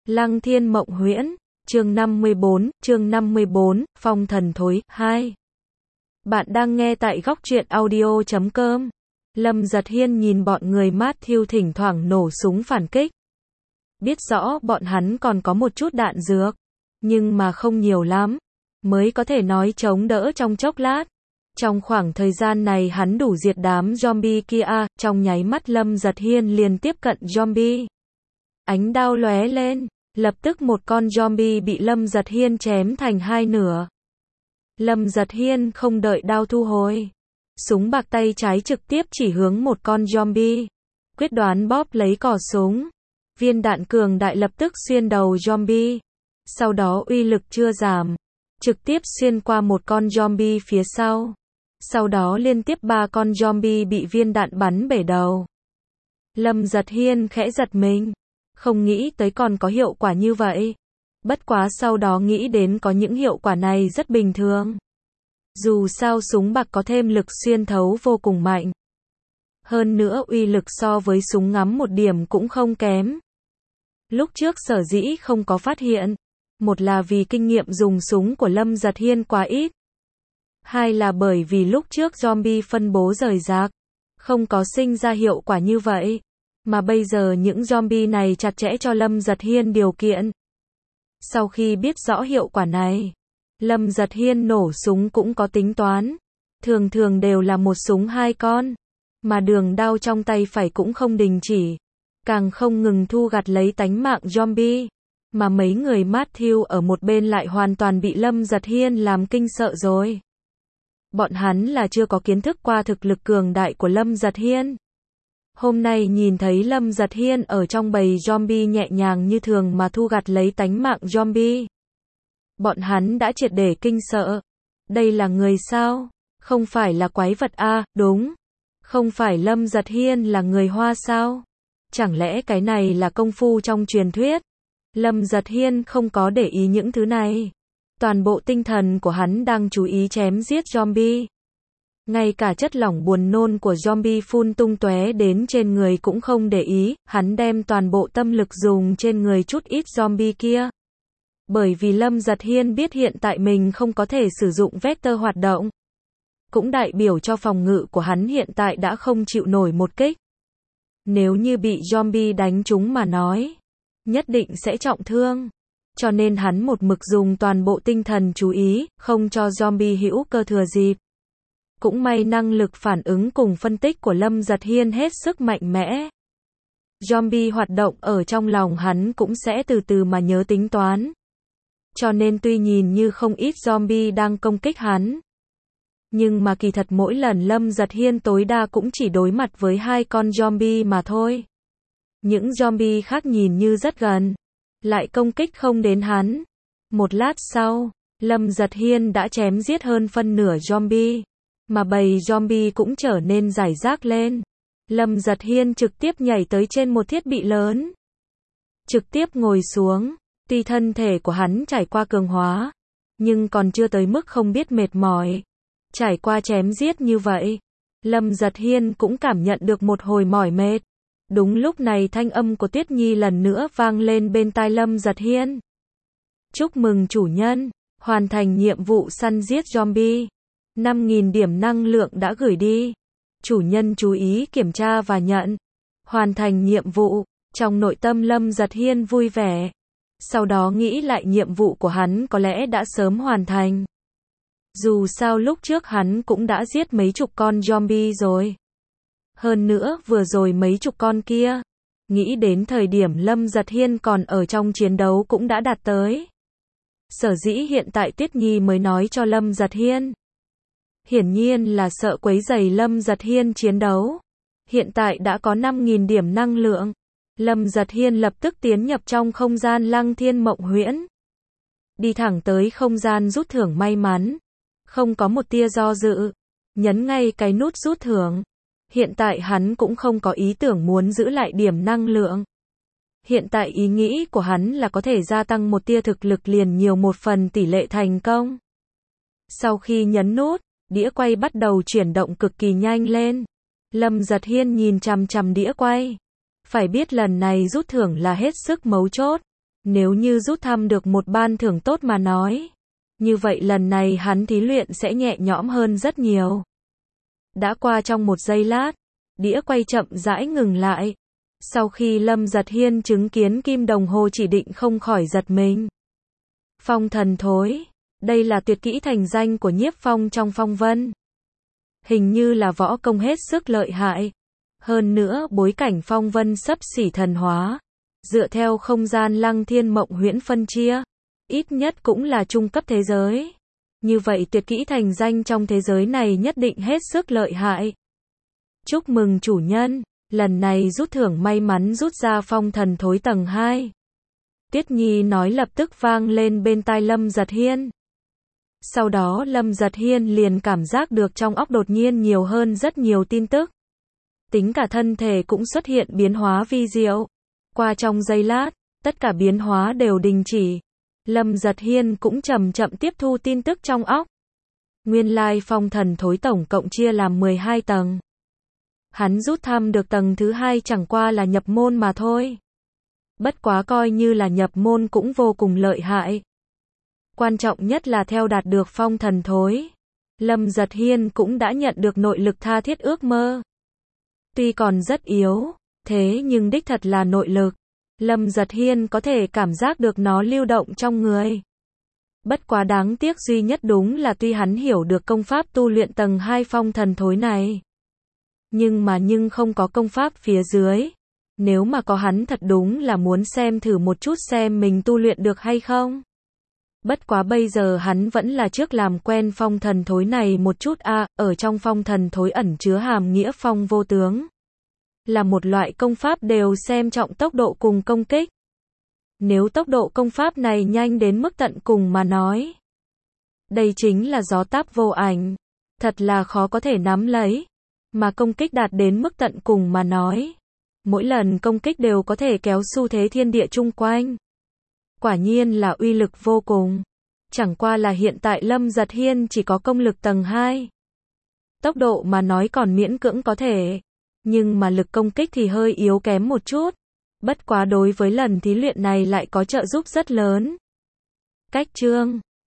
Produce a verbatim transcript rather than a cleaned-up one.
Lăng Thiên Mộng Huyễn, chương năm mươi bốn, chương năm mươi bốn, Phong Thần Thối, hai. Bạn đang nghe tại góc truyện audio chấm com. Lâm Giật Hiên nhìn bọn người Matthew thỉnh thoảng nổ súng phản kích. Biết rõ bọn hắn còn có một chút đạn dược, nhưng mà không nhiều lắm, mới có thể nói chống đỡ trong chốc lát. Trong khoảng thời gian này hắn đủ diệt đám zombie kia, trong nháy mắt Lâm Giật Hiên liền tiếp cận zombie. Ánh đao lóe lên, lập tức một con zombie bị Lâm Giật Hiên chém thành hai nửa. Lâm Giật Hiên không đợi đao thu hồi, súng bạc tay trái trực tiếp chỉ hướng một con zombie, quyết đoán bóp lấy cò súng. Viên đạn cường đại lập tức xuyên đầu zombie, sau đó uy lực chưa giảm, trực tiếp xuyên qua một con zombie phía sau. Sau đó liên tiếp ba con zombie bị viên đạn bắn bể đầu. Lâm Giật Hiên khẽ giật mình, không nghĩ tới còn có hiệu quả như vậy. Bất quá sau đó nghĩ đến có những hiệu quả này rất bình thường. Dù sao súng bạc có thêm lực xuyên thấu vô cùng mạnh. Hơn nữa uy lực so với súng ngắm một điểm cũng không kém. Lúc trước sở dĩ không có phát hiện, một là vì kinh nghiệm dùng súng của Lâm Giật Hiên quá ít. Hai là bởi vì lúc trước zombie phân bố rời rạc, không có sinh ra hiệu quả như vậy. Mà bây giờ những zombie này chặt chẽ cho Lâm Giật Hiên điều kiện. Sau khi biết rõ hiệu quả này, Lâm Giật Hiên nổ súng cũng có tính toán. Thường thường đều là một súng hai con, mà đường đao trong tay phải cũng không đình chỉ, càng không ngừng thu gặt lấy tánh mạng zombie. Mà mấy người Matthew ở một bên lại hoàn toàn bị Lâm Giật Hiên làm kinh sợ rồi. Bọn hắn là chưa có kiến thức qua thực lực cường đại của Lâm Giật Hiên. Hôm nay nhìn thấy Lâm Giật Hiên ở trong bầy zombie nhẹ nhàng như thường mà thu gặt lấy tánh mạng zombie. Bọn hắn đã triệt để kinh sợ. Đây là người sao? Không phải là quái vật a, à, đúng. Không phải Lâm Giật Hiên là người Hoa sao? Chẳng lẽ cái này là công phu trong truyền thuyết? Lâm Giật Hiên không có để ý những thứ này. Toàn bộ tinh thần của hắn đang chú ý chém giết zombie. Ngay cả chất lỏng buồn nôn của zombie phun tung tóe đến trên người cũng không để ý, hắn đem toàn bộ tâm lực dùng trên người chút ít zombie kia. Bởi vì Lâm Giật Hiên biết hiện tại mình không có thể sử dụng vector hoạt động. Cũng đại biểu cho phòng ngự của hắn hiện tại đã không chịu nổi một kích. Nếu như bị zombie đánh trúng mà nói, nhất định sẽ trọng thương. Cho nên hắn một mực dùng toàn bộ tinh thần chú ý, không cho zombie hữu cơ thừa dịp. Cũng may năng lực phản ứng cùng phân tích của Lâm Giật Hiên hết sức mạnh mẽ. Zombie hoạt động ở trong lòng hắn cũng sẽ từ từ mà nhớ tính toán. Cho nên tuy nhìn như không ít zombie đang công kích hắn, nhưng mà kỳ thật mỗi lần Lâm Giật Hiên tối đa cũng chỉ đối mặt với hai con zombie mà thôi. Những zombie khác nhìn như rất gần, lại công kích không đến hắn. Một lát sau, Lâm Giật Hiên đã chém giết hơn phân nửa zombie, mà bầy zombie cũng trở nên rải rác lên. Lâm Giật Hiên trực tiếp nhảy tới trên một thiết bị lớn, trực tiếp ngồi xuống. Tuy thân thể của hắn trải qua cường hóa, nhưng còn chưa tới mức không biết mệt mỏi. Trải qua chém giết như vậy, Lâm Giật Hiên cũng cảm nhận được một hồi mỏi mệt. Đúng lúc này thanh âm của Tuyết Nhi lần nữa vang lên bên tai Lâm Giật Hiên. Chúc mừng chủ nhân, hoàn thành nhiệm vụ săn giết zombie. năm nghìn điểm năng lượng đã gửi đi. Chủ nhân chú ý kiểm tra và nhận. Hoàn thành nhiệm vụ. Trong nội tâm Lâm Giật Hiên vui vẻ. Sau đó nghĩ lại nhiệm vụ của hắn có lẽ đã sớm hoàn thành. Dù sao lúc trước hắn cũng đã giết mấy chục con zombie rồi. Hơn nữa vừa rồi mấy chục con kia, nghĩ đến thời điểm Lâm Giật Hiên còn ở trong chiến đấu cũng đã đạt tới. Sở dĩ hiện tại Tuyết Nhi mới nói cho Lâm Giật Hiên. Hiển nhiên là sợ quấy rầy Lâm Giật Hiên chiến đấu. Hiện tại đã có năm nghìn điểm năng lượng. Lâm Giật Hiên lập tức tiến nhập trong không gian Lăng Thiên Mộng Huyễn. Đi thẳng tới không gian rút thưởng may mắn. Không có một tia do dự. Nhấn ngay cái nút rút thưởng. Hiện tại hắn cũng không có ý tưởng muốn giữ lại điểm năng lượng. Hiện tại ý nghĩ của hắn là có thể gia tăng một tia thực lực liền nhiều một phần tỷ lệ thành công. Sau khi nhấn nút, đĩa quay bắt đầu chuyển động cực kỳ nhanh lên. Lâm Giật Hiên nhìn chằm chằm đĩa quay. Phải biết lần này rút thưởng là hết sức mấu chốt. Nếu như rút thăm được một ban thưởng tốt mà nói, như vậy lần này hắn thí luyện sẽ nhẹ nhõm hơn rất nhiều. Đã qua trong một giây lát, đĩa quay chậm rãi ngừng lại. Sau khi Lâm Giật Hiên chứng kiến kim đồng hồ chỉ định không khỏi giật mình. Phong thần thối, đây là tuyệt kỹ thành danh của Nhiếp Phong trong phong vân. Hình như là võ công hết sức lợi hại. Hơn nữa bối cảnh phong vân xấp xỉ thần hóa. Dựa theo không gian lăng thiên mộng huyễn phân chia, ít nhất cũng là trung cấp thế giới. Như vậy tuyệt kỹ thành danh trong thế giới này nhất định hết sức lợi hại. Chúc mừng chủ nhân, lần này rút thưởng may mắn rút ra phong thần thối tầng hai. Tuyết Nhi nói lập tức vang lên bên tai Lâm Giật Hiên. Sau đó Lâm Giật Hiên liền cảm giác được trong óc đột nhiên nhiều hơn rất nhiều tin tức. Tính cả thân thể cũng xuất hiện biến hóa vi diệu. Qua trong giây lát, tất cả biến hóa đều đình chỉ. Lâm Giật Hiên cũng chậm chậm tiếp thu tin tức trong óc. Nguyên lai phong thần thối tổng cộng chia làm mười hai tầng. Hắn rút thăm được tầng thứ hai chẳng qua là nhập môn mà thôi. Bất quá coi như là nhập môn cũng vô cùng lợi hại. Quan trọng nhất là theo đạt được phong thần thối, Lâm Giật Hiên cũng đã nhận được nội lực tha thiết ước mơ. Tuy còn rất yếu, thế nhưng đích thật là nội lực. Lâm Giật Hiên có thể cảm giác được nó lưu động trong người. Bất quá đáng tiếc duy nhất đúng là tuy hắn hiểu được công pháp tu luyện tầng hai phong thần thối này, nhưng mà nhưng không có công pháp phía dưới. Nếu mà có hắn thật đúng là muốn xem thử một chút xem mình tu luyện được hay không. Bất quá bây giờ hắn vẫn là trước làm quen phong thần thối này một chút a, à, ở trong phong thần thối ẩn chứa hàm nghĩa phong vô tướng. Là một loại công pháp đều xem trọng tốc độ cùng công kích. Nếu tốc độ công pháp này nhanh đến mức tận cùng mà nói, đây chính là gió táp vô ảnh, thật là khó có thể nắm lấy. Mà công kích đạt đến mức tận cùng mà nói, mỗi lần công kích đều có thể kéo xu thế thiên địa chung quanh. Quả nhiên là uy lực vô cùng. Chẳng qua là hiện tại Lâm Giật Hiên chỉ có công lực tầng hai. Tốc độ mà nói còn miễn cưỡng có thể, nhưng mà lực công kích thì hơi yếu kém một chút. Bất quá đối với lần thí luyện này lại có trợ giúp rất lớn. Cách chương